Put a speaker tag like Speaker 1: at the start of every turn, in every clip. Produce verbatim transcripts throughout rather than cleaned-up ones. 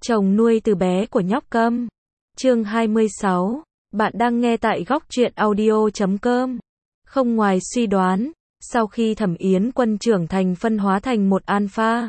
Speaker 1: Chồng nuôi từ bé của nhóc Câm. Chương hai mươi sáu. Bạn đang nghe tại góc truyện audio chấm com. Không ngoài suy đoán, sau khi Thẩm Yến Quân trưởng thành phân hóa thành một alpha.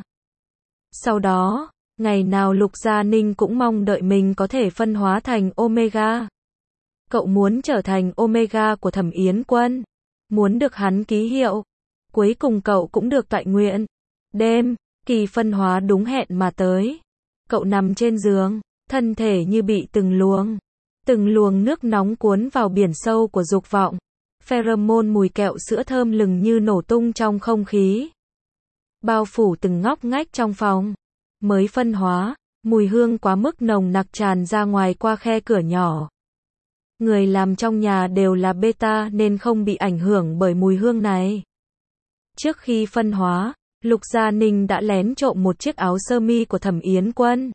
Speaker 1: Sau đó, ngày nào Lục Gia Ninh cũng mong đợi mình có thể phân hóa thành Omega. Cậu muốn trở thành Omega của Thẩm Yến Quân, muốn được hắn ký hiệu. Cuối cùng cậu cũng được toại nguyện. Đêm, kỳ phân hóa đúng hẹn mà tới. Cậu nằm trên giường, thân thể như bị từng luồng, từng luồng nước nóng cuốn vào biển sâu của dục vọng. Pheromone mùi kẹo sữa thơm lừng như nổ tung trong không khí, bao phủ từng ngóc ngách trong phòng. Mới phân hóa, mùi hương quá mức nồng nặc tràn ra ngoài qua khe cửa nhỏ. Người làm trong nhà đều là beta nên không bị ảnh hưởng bởi mùi hương này. Trước khi phân hóa, Lục Gia Ninh đã lén trộm một chiếc áo sơ mi của Thẩm Yến Quân.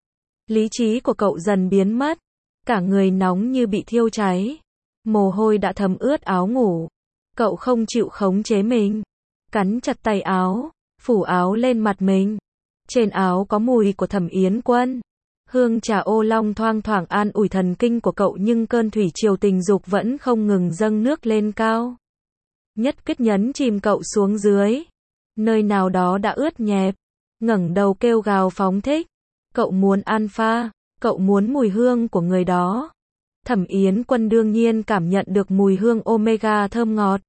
Speaker 1: Lý trí của cậu dần biến mất, cả người nóng như bị thiêu cháy. Mồ hôi đã thấm ướt áo ngủ. Cậu không chịu khống chế mình, cắn chặt tay áo, phủ áo lên mặt mình. Trên áo có mùi của Thẩm Yến Quân. Hương trà ô long thoang thoảng an ủi thần kinh của cậu, nhưng cơn thủy triều tình dục vẫn không ngừng dâng nước lên cao. Nhất kích nhấn chìm cậu xuống dưới. Nơi nào đó đã ướt nhẹp. Ngẩng đầu kêu gào phóng thích. Cậu muốn alpha, cậu muốn mùi hương của người đó. Thẩm Yến Quân đương nhiên cảm nhận được mùi hương Omega thơm ngọt.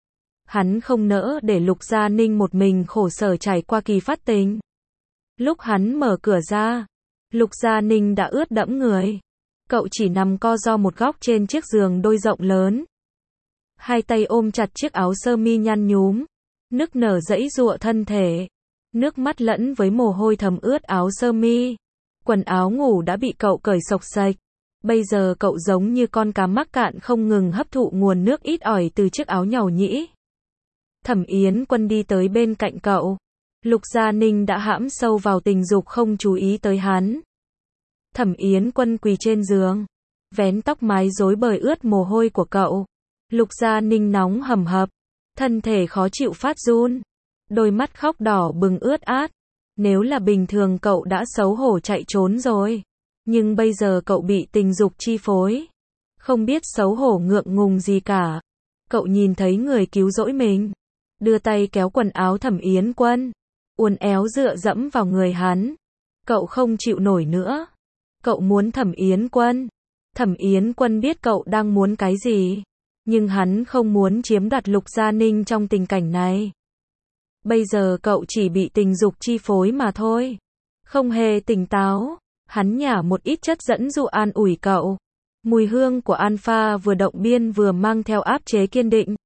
Speaker 1: Hắn không nỡ để Lục Gia Ninh một mình khổ sở trải qua kỳ phát tình. Lúc hắn mở cửa ra, Lục Gia Ninh đã ướt đẫm người. Cậu chỉ nằm co ro một góc trên chiếc giường đôi rộng lớn. Hai tay ôm chặt chiếc áo sơ mi nhăn nhúm, nức nở giãy giụa thân thể. Nước mắt lẫn với mồ hôi thấm ướt áo sơ mi. Quần áo ngủ đã bị cậu cởi xộc xệch. Bây giờ cậu giống như con cá mắc cạn không ngừng hấp thụ nguồn nước ít ỏi từ chiếc áo nhàu nhĩ. Thẩm Yến Quân đi tới bên cạnh cậu. Lục Gia Ninh đã hãm sâu vào tình dục không chú ý tới hắn. Thẩm Yến Quân quỳ trên giường, vén tóc mái rối bời ướt mồ hôi của cậu. Lục Gia Ninh nóng hầm hập, thân thể khó chịu phát run, đôi mắt khóc đỏ bừng ướt át. Nếu là bình thường cậu đã xấu hổ chạy trốn rồi, nhưng bây giờ cậu bị tình dục chi phối, không biết xấu hổ ngượng ngùng gì cả. Cậu nhìn thấy người cứu rỗi mình, đưa tay kéo quần áo Thẩm Yến Quân, uốn éo dựa dẫm vào người hắn. Cậu không chịu nổi nữa. Cậu muốn Thẩm Yến Quân. Thẩm Yến Quân biết cậu đang muốn cái gì, nhưng hắn không muốn chiếm đoạt Lục Gia Ninh trong tình cảnh này. Bây giờ cậu chỉ bị tình dục chi phối mà thôi, không hề tỉnh táo. Hắn nhả một ít chất dẫn dụ an ủi cậu. Mùi hương của alpha vừa động biên vừa mang theo áp chế kiên định.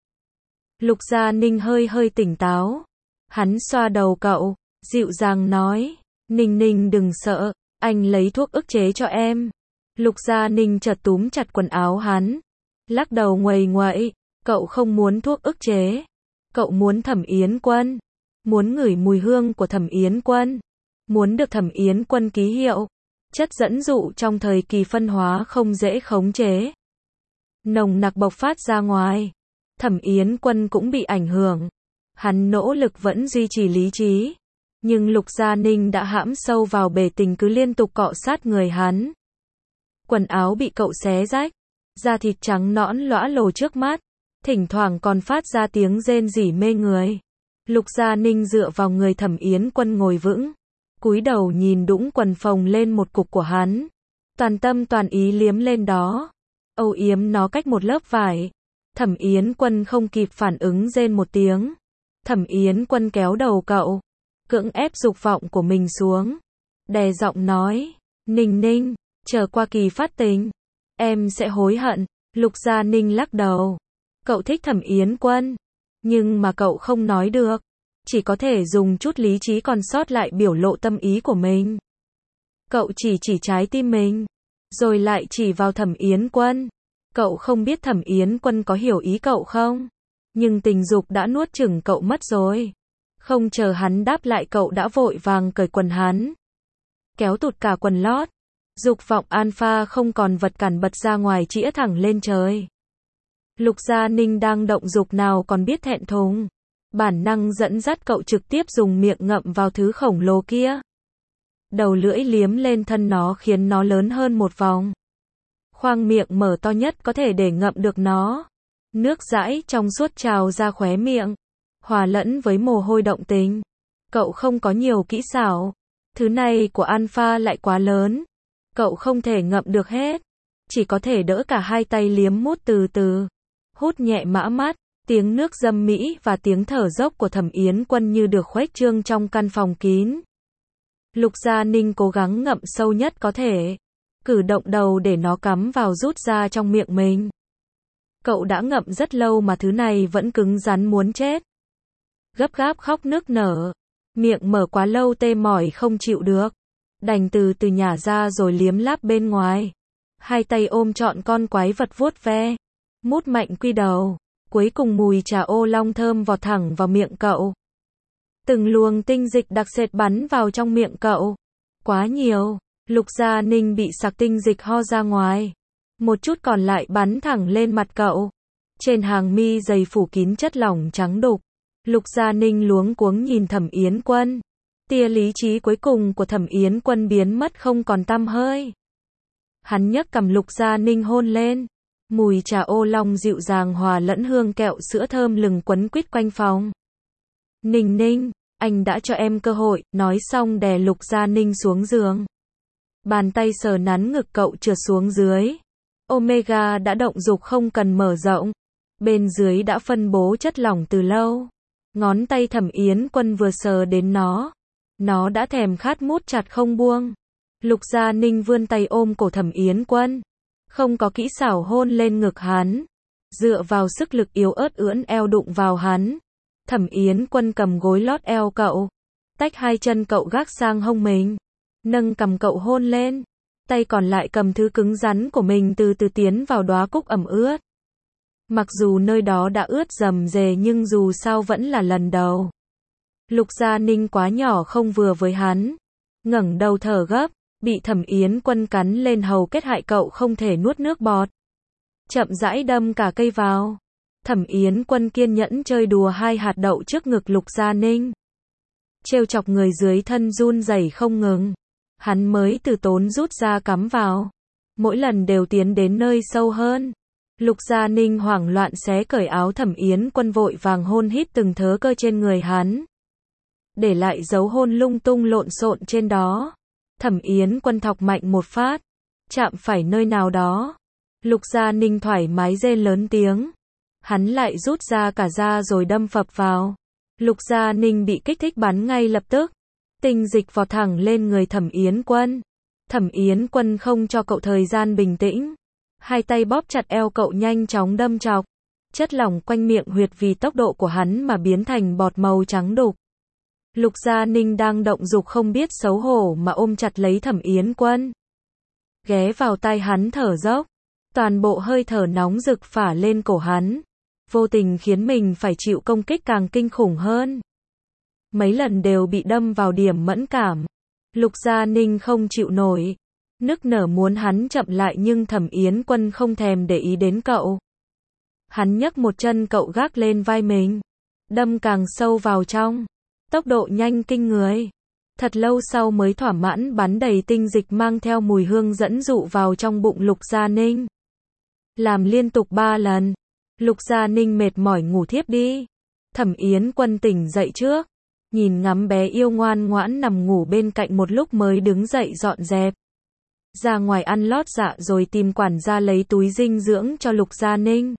Speaker 1: Lục Gia Ninh hơi hơi tỉnh táo. Hắn xoa đầu cậu, dịu dàng nói, Ninh Ninh đừng sợ, anh lấy thuốc ức chế cho em. Lục Gia Ninh chợt túm chặt quần áo hắn, lắc đầu nguầy nguậy. Cậu không muốn thuốc ức chế, cậu muốn Thẩm Yến Quân, muốn ngửi mùi hương của Thẩm Yến Quân, muốn được Thẩm Yến Quân ký hiệu. Chất dẫn dụ trong thời kỳ phân hóa không dễ khống chế, nồng nặc bộc phát ra ngoài. Thẩm Yến Quân cũng bị ảnh hưởng. Hắn nỗ lực vẫn duy trì lý trí, nhưng Lục Gia Ninh đã hãm sâu vào bể tình cứ liên tục cọ sát người hắn. Quần áo bị cậu xé rách, da thịt trắng nõn lõa lồ trước mắt, thỉnh thoảng còn phát ra tiếng rên rỉ mê người. Lục Gia Ninh dựa vào người Thẩm Yến Quân ngồi vững, cúi đầu nhìn đũng quần phồng lên một cục của hắn, toàn tâm toàn ý liếm lên đó, âu yếm nó cách một lớp vải. Thẩm Yến Quân không kịp phản ứng rên một tiếng. Thẩm Yến Quân kéo đầu cậu, cưỡng ép dục vọng của mình xuống, đè giọng nói, Ninh Ninh, chờ qua kỳ phát tình, em sẽ hối hận. Lục Gia Ninh lắc đầu. Cậu thích Thẩm Yến Quân, nhưng mà cậu không nói được, chỉ có thể dùng chút lý trí còn sót lại biểu lộ tâm ý của mình. Cậu chỉ chỉ trái tim mình, rồi lại chỉ vào Thẩm Yến Quân. Cậu không biết Thẩm Yến Quân có hiểu ý cậu không, nhưng tình dục đã nuốt chửng cậu mất rồi. Không chờ hắn đáp lại cậu đã vội vàng cởi quần hắn, kéo tụt cả quần lót. Dục vọng alpha không còn vật cản bật ra ngoài chĩa thẳng lên trời. Lục Gia Ninh đang động dục nào còn biết thẹn thùng, bản năng dẫn dắt cậu trực tiếp dùng miệng ngậm vào thứ khổng lồ kia. đầu lưỡi liếm lên thân nó khiến nó lớn hơn một vòng. Khoang miệng mở to nhất có thể để ngậm được nó. Nước dãi trong suốt trào ra khóe miệng, hòa lẫn với mồ hôi động tình. Cậu không có nhiều kỹ xảo. Thứ này của Alpha lại quá lớn. Cậu không thể ngậm được hết. Chỉ có thể đỡ cả hai tay liếm mút từ từ. Hút nhẹ mã mắt, tiếng nước dâm mỹ và tiếng thở dốc của Thẩm Yến Quân như được khuếch trương trong căn phòng kín. Lục Gia Ninh cố gắng ngậm sâu nhất có thể. Cử động đầu để nó cắm vào rút ra trong miệng mình. Cậu đã ngậm rất lâu mà thứ này vẫn cứng rắn muốn chết. Gấp gáp khóc nức nở. Miệng mở quá lâu tê mỏi không chịu được. Đành từ từ nhả ra rồi liếm láp bên ngoài. Hai tay ôm trọn con quái vật vuốt ve. Mút mạnh quy đầu. Cuối cùng mùi trà ô long thơm vọt thẳng vào miệng cậu. Từng luồng tinh dịch đặc sệt bắn vào trong miệng cậu. Quá nhiều. Lục Gia Ninh bị sặc tinh dịch ho ra ngoài. Một chút còn lại bắn thẳng lên mặt cậu. Trên hàng mi dày phủ kín chất lỏng trắng đục. Lục Gia Ninh luống cuống nhìn Thẩm Yến Quân. Tia lý trí cuối cùng của Thẩm Yến Quân biến mất không còn tăm hơi. Hắn nhấc cằm Lục Gia Ninh hôn lên. Mùi trà ô long dịu dàng hòa lẫn hương kẹo sữa thơm lừng quấn quýt quanh phòng. Ninh Ninh, anh đã cho em cơ hội, nói xong đè Lục Gia Ninh xuống giường. Bàn tay sờ nắn ngực cậu trượt xuống dưới. Omega đã động dục không cần mở rộng. Bên dưới đã phân bố chất lỏng từ lâu. Ngón tay Thẩm Yến Quân vừa sờ đến nó. Nó đã thèm khát mút chặt không buông. Lục Gia Ninh vươn tay ôm cổ Thẩm Yến Quân. Không có kỹ xảo hôn lên ngực hắn. Dựa vào sức lực yếu ớt ưỡn eo đụng vào hắn. Thẩm Yến Quân cầm gối lót eo cậu. Tách hai chân cậu gác sang hông mình. Nâng cầm cậu hôn lên. Tay còn lại cầm thứ cứng rắn của mình từ từ tiến vào đóa cúc ẩm ướt. Mặc dù nơi đó đã ướt rầm rề nhưng dù sao vẫn là lần đầu. Lục Gia Ninh quá nhỏ không vừa với hắn. Ngẩng đầu thở gấp, bị Thẩm Yến Quân cắn lên hầu kết hại cậu không thể nuốt nước bọt. Chậm rãi đâm cả cây vào. Thẩm Yến Quân kiên nhẫn chơi đùa hai hạt đậu trước ngực Lục Gia Ninh. Trêu chọc người dưới thân run rẩy không ngừng. Hắn mới từ tốn rút ra cắm vào. Mỗi lần đều tiến đến nơi sâu hơn. Lục Gia Ninh hoảng loạn xé cởi áo Thẩm Yến Quân vội vàng hôn hít từng thớ cơ trên người hắn. Để lại dấu hôn lung tung lộn xộn trên đó. Thẩm Yến Quân thọc mạnh một phát. Chạm phải nơi nào đó. Lục Gia Ninh thoải mái rên lớn tiếng. Hắn lại rút ra cả da rồi đâm phập vào. Lục Gia Ninh bị kích thích bắn ngay lập tức. Tinh dịch vọt thẳng lên người Thẩm Yến Quân. Thẩm Yến Quân không cho cậu thời gian bình tĩnh. Hai tay bóp chặt eo cậu nhanh chóng đâm chọc. Chất lỏng quanh miệng huyệt vì tốc độ của hắn mà biến thành bọt màu trắng đục. Lục Gia Ninh đang động dục không biết xấu hổ mà ôm chặt lấy Thẩm Yến Quân. Ghé vào tai hắn thở dốc. Toàn bộ hơi thở nóng rực phả lên cổ hắn. Vô tình khiến mình phải chịu công kích càng kinh khủng hơn. Mấy lần đều bị đâm vào điểm mẫn cảm. Lục Gia Ninh không chịu nổi. Nức nở muốn hắn chậm lại nhưng Thẩm Yến Quân không thèm để ý đến cậu. Hắn nhấc một chân cậu gác lên vai mình. Đâm càng sâu vào trong. Tốc độ nhanh kinh người. Thật lâu sau mới thỏa mãn bắn đầy tinh dịch mang theo mùi hương dẫn dụ vào trong bụng Lục Gia Ninh. Làm liên tục ba lần. Lục Gia Ninh mệt mỏi ngủ thiếp đi. Thẩm Yến Quân tỉnh dậy trước. Nhìn ngắm bé yêu ngoan ngoãn nằm ngủ bên cạnh một lúc mới đứng dậy dọn dẹp. Ra ngoài ăn lót dạ rồi tìm quản gia lấy túi dinh dưỡng cho Lục Gia Ninh.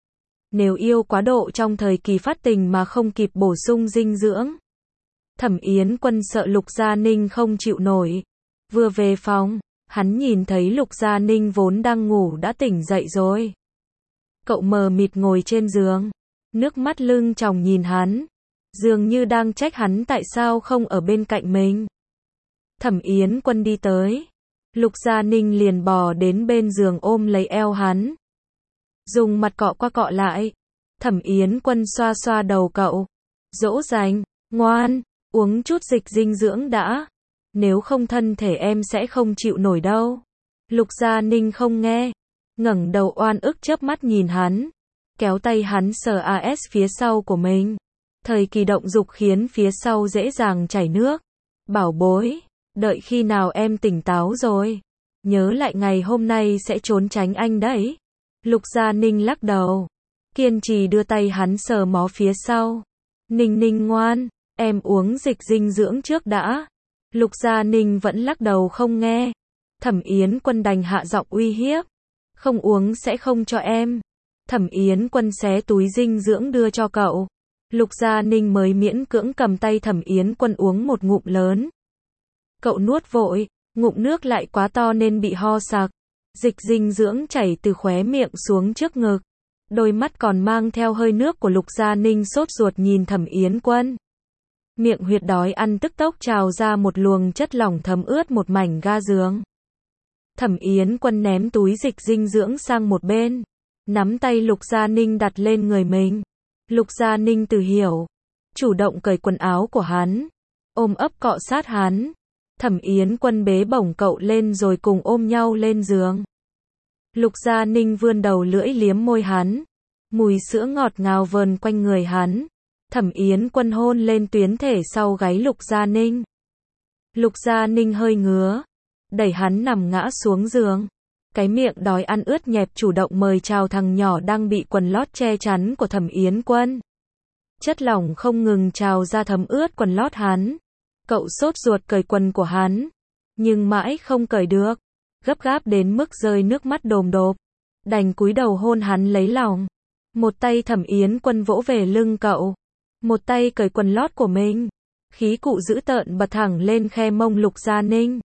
Speaker 1: Nếu yêu quá độ trong thời kỳ phát tình mà không kịp bổ sung dinh dưỡng. Thẩm Yến Quân sợ Lục Gia Ninh không chịu nổi. Vừa về phòng, hắn nhìn thấy Lục Gia Ninh vốn đang ngủ đã tỉnh dậy rồi. Cậu mờ mịt ngồi trên giường. Nước mắt lưng tròng nhìn hắn. Dường như đang trách hắn tại sao không ở bên cạnh mình. Thẩm Yến Quân đi tới. Lục Gia Ninh liền bò đến bên giường ôm lấy eo hắn. Dùng mặt cọ qua cọ lại. Thẩm Yến Quân xoa xoa đầu cậu. Dỗ dành, ngoan, uống chút dịch dinh dưỡng đã. Nếu không thân thể em sẽ không chịu nổi đâu. Lục Gia Ninh không nghe. Ngẩng đầu oan ức chớp mắt nhìn hắn. Kéo tay hắn sờ as phía sau của mình. Thời kỳ động dục khiến phía sau dễ dàng chảy nước. Bảo bối, Đợi khi nào em tỉnh táo rồi, nhớ lại ngày hôm nay sẽ trốn tránh anh đấy. Lục Gia Ninh lắc đầu, kiên trì đưa tay hắn sờ mó phía sau. Ninh Ninh ngoan, em uống dịch dinh dưỡng trước đã. Lục Gia Ninh vẫn lắc đầu không nghe. Thẩm Yến Quân đành hạ giọng uy hiếp. Không uống sẽ không cho em. Thẩm Yến Quân xé túi dinh dưỡng đưa cho cậu. Lục Gia Ninh mới miễn cưỡng cầm tay Thẩm Yến Quân uống một ngụm lớn. Cậu nuốt vội, ngụm nước lại quá to nên bị ho sặc. Dịch dinh dưỡng chảy từ khóe miệng xuống trước ngực. Đôi mắt còn mang theo hơi nước của Lục Gia Ninh sốt ruột nhìn Thẩm Yến Quân. Miệng huyệt đói ăn tức tốc trào ra một luồng chất lỏng thấm ướt một mảnh ga giường. Thẩm Yến Quân ném túi dịch dinh dưỡng sang một bên, nắm tay Lục Gia Ninh đặt lên người mình. Lục Gia Ninh tự hiểu, chủ động cởi quần áo của hắn, ôm ấp cọ sát hắn. Thẩm Yến Quân bế bổng cậu lên rồi cùng ôm nhau lên giường. Lục Gia Ninh vươn đầu lưỡi liếm môi hắn, mùi sữa ngọt ngào vờn quanh người hắn. Thẩm Yến Quân hôn lên tuyến thể sau gáy Lục Gia Ninh. Lục Gia Ninh hơi ngứa, đẩy hắn nằm ngã xuống giường. Cái miệng đói ăn ướt nhẹp chủ động mời chào thằng nhỏ đang bị quần lót che chắn của Thẩm Yến Quân. Chất lỏng không ngừng trào ra thấm ướt quần lót hắn. Cậu sốt ruột cởi quần của hắn, nhưng mãi không cởi được, gấp gáp đến mức rơi nước mắt đồm đốp, đành cúi đầu hôn hắn lấy lòng. Một tay Thẩm Yến Quân vỗ về lưng cậu, một tay cởi quần lót của mình. Khí cụ dữ tợn bật thẳng lên khe mông Lục Gia Ninh.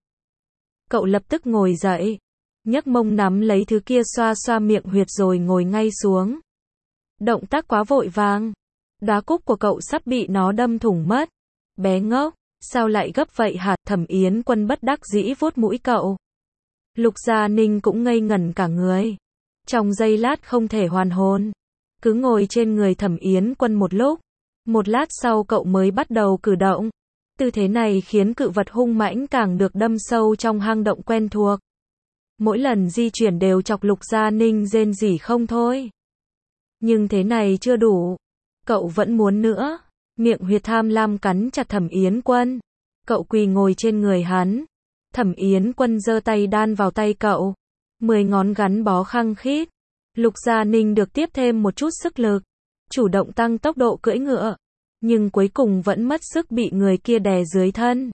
Speaker 1: Cậu lập tức ngồi dậy, nhấc mông nắm lấy thứ kia xoa xoa miệng huyệt rồi ngồi ngay xuống. Động tác quá vội vàng, đóa cúc của cậu sắp bị nó đâm thủng mất. Bé ngốc, sao lại gấp vậy hả? Thẩm Yến Quân bất đắc dĩ vuốt mũi cậu. Lục Gia Ninh cũng ngây ngẩn cả người, trong giây lát không thể hoàn hồn, cứ ngồi trên người Thẩm Yến Quân một lúc. Một lát sau cậu mới bắt đầu cử động. Tư thế này khiến cự vật hung mãnh càng được đâm sâu trong hang động quen thuộc. Mỗi lần di chuyển đều chọc Lục Gia Ninh rên rỉ không thôi. Nhưng thế này chưa đủ, cậu vẫn muốn nữa. Miệng huyệt tham lam cắn chặt Thẩm Yến Quân. Cậu quỳ ngồi trên người hắn. Thẩm Yến Quân giơ tay đan vào tay cậu, mười ngón gắn bó khăng khít. Lục Gia Ninh được tiếp thêm một chút sức lực, chủ động tăng tốc độ cưỡi ngựa, nhưng cuối cùng vẫn mất sức bị người kia đè dưới thân.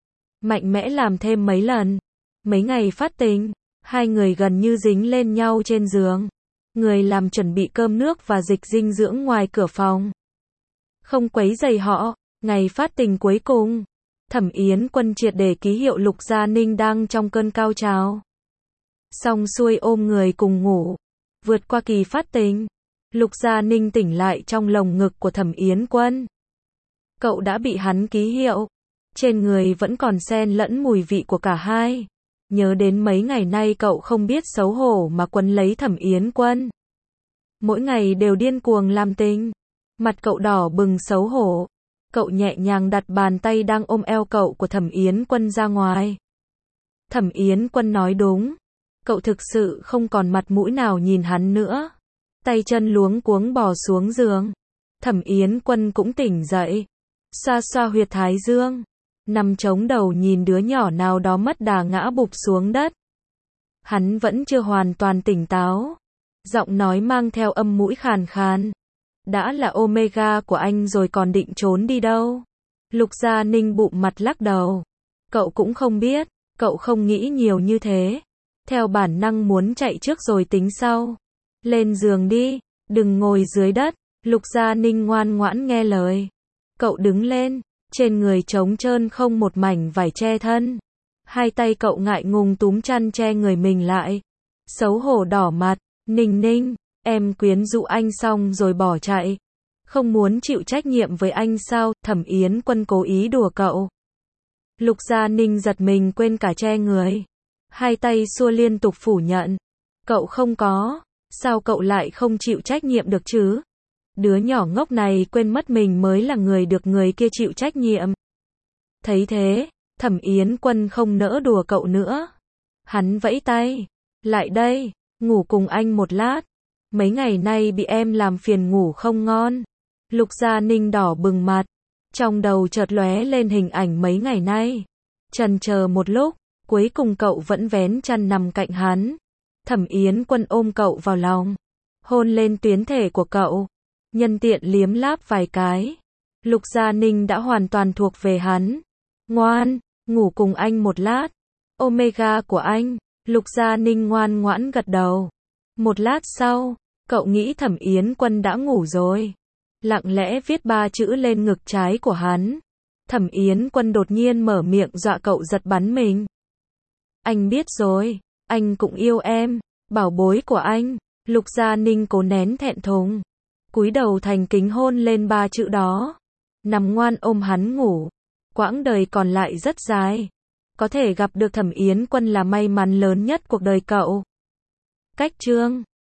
Speaker 1: Mạnh mẽ làm thêm mấy lần. Mấy ngày phát tình, hai người gần như dính lên nhau trên giường. Người làm chuẩn bị cơm nước và dịch dinh dưỡng ngoài cửa phòng. Không quấy rầy họ, ngày phát tình cuối cùng, Thẩm Yến Quân triệt để ký hiệu Lục Gia Ninh đang trong cơn cao trào. Xong xuôi ôm người cùng ngủ, vượt qua kỳ phát tình. Lục Gia Ninh tỉnh lại trong lồng ngực của Thẩm Yến Quân. Cậu đã bị hắn ký hiệu. Trên người vẫn còn xen lẫn mùi vị của cả hai. Nhớ đến mấy ngày nay cậu không biết xấu hổ mà quấn lấy Thẩm Yến Quân. Mỗi ngày đều điên cuồng làm tình. Mặt cậu đỏ bừng xấu hổ. Cậu nhẹ nhàng đặt bàn tay đang ôm eo cậu của Thẩm Yến Quân ra ngoài. Thẩm Yến Quân nói đúng. Cậu thực sự không còn mặt mũi nào nhìn hắn nữa. Tay chân luống cuống bò xuống giường. Thẩm Yến Quân cũng tỉnh dậy. Xoa xoa huyệt thái dương. Nằm chống đầu nhìn đứa nhỏ nào đó mất đà ngã bụp xuống đất. Hắn vẫn chưa hoàn toàn tỉnh táo. Giọng nói mang theo âm mũi khàn khàn. Đã là Omega của anh rồi còn định trốn đi đâu? Lục Gia Ninh bụm mặt lắc đầu. Cậu cũng không biết. Cậu không nghĩ nhiều như thế. Theo bản năng muốn chạy trước rồi tính sau. Lên giường đi, đừng ngồi dưới đất. Lục Gia Ninh ngoan ngoãn nghe lời. Cậu đứng lên, trên người trống trơn không một mảnh vải che thân. Hai tay cậu ngại ngùng túm chăn che người mình lại. Xấu hổ đỏ mặt. Ninh Ninh, em quyến rũ anh xong rồi bỏ chạy. Không muốn chịu trách nhiệm với anh sao? Thẩm Yến Quân cố ý đùa cậu. Lục Gia Ninh giật mình quên cả che người. Hai tay xua liên tục phủ nhận. Cậu không có. Sao cậu lại không chịu trách nhiệm được chứ? Đứa nhỏ ngốc này quên mất mình mới là người được người kia chịu trách nhiệm. Thấy thế, Thẩm Yến Quân không nỡ đùa cậu nữa. Hắn vẫy tay. Lại đây, ngủ cùng anh một lát. Mấy ngày nay bị em làm phiền ngủ không ngon. Lục Gia Ninh đỏ bừng mặt. Trong đầu chợt lóe lên hình ảnh mấy ngày nay. Chần chờ một lúc, cuối cùng cậu vẫn vén chăn nằm cạnh hắn. Thẩm Yến Quân ôm cậu vào lòng, hôn lên tuyến thể của cậu, nhân tiện liếm láp vài cái. Lục Gia Ninh đã hoàn toàn thuộc về hắn. Ngoan, ngủ cùng anh một lát. Omega của anh. Lục Gia Ninh ngoan ngoãn gật đầu. Một lát sau, cậu nghĩ Thẩm Yến Quân đã ngủ rồi. Lặng lẽ viết ba chữ lên ngực trái của hắn. Thẩm Yến Quân đột nhiên mở miệng dọa cậu giật bắn mình. Anh biết rồi, anh cũng yêu em, bảo bối của anh. Lục Gia Ninh cố nén thẹn thùng, cúi đầu thành kính hôn lên ba chữ đó. Nằm ngoan ôm hắn ngủ. Quãng đời còn lại rất dài. Có thể gặp được Thẩm Yến Quân là may mắn lớn nhất cuộc đời cậu. Cách chương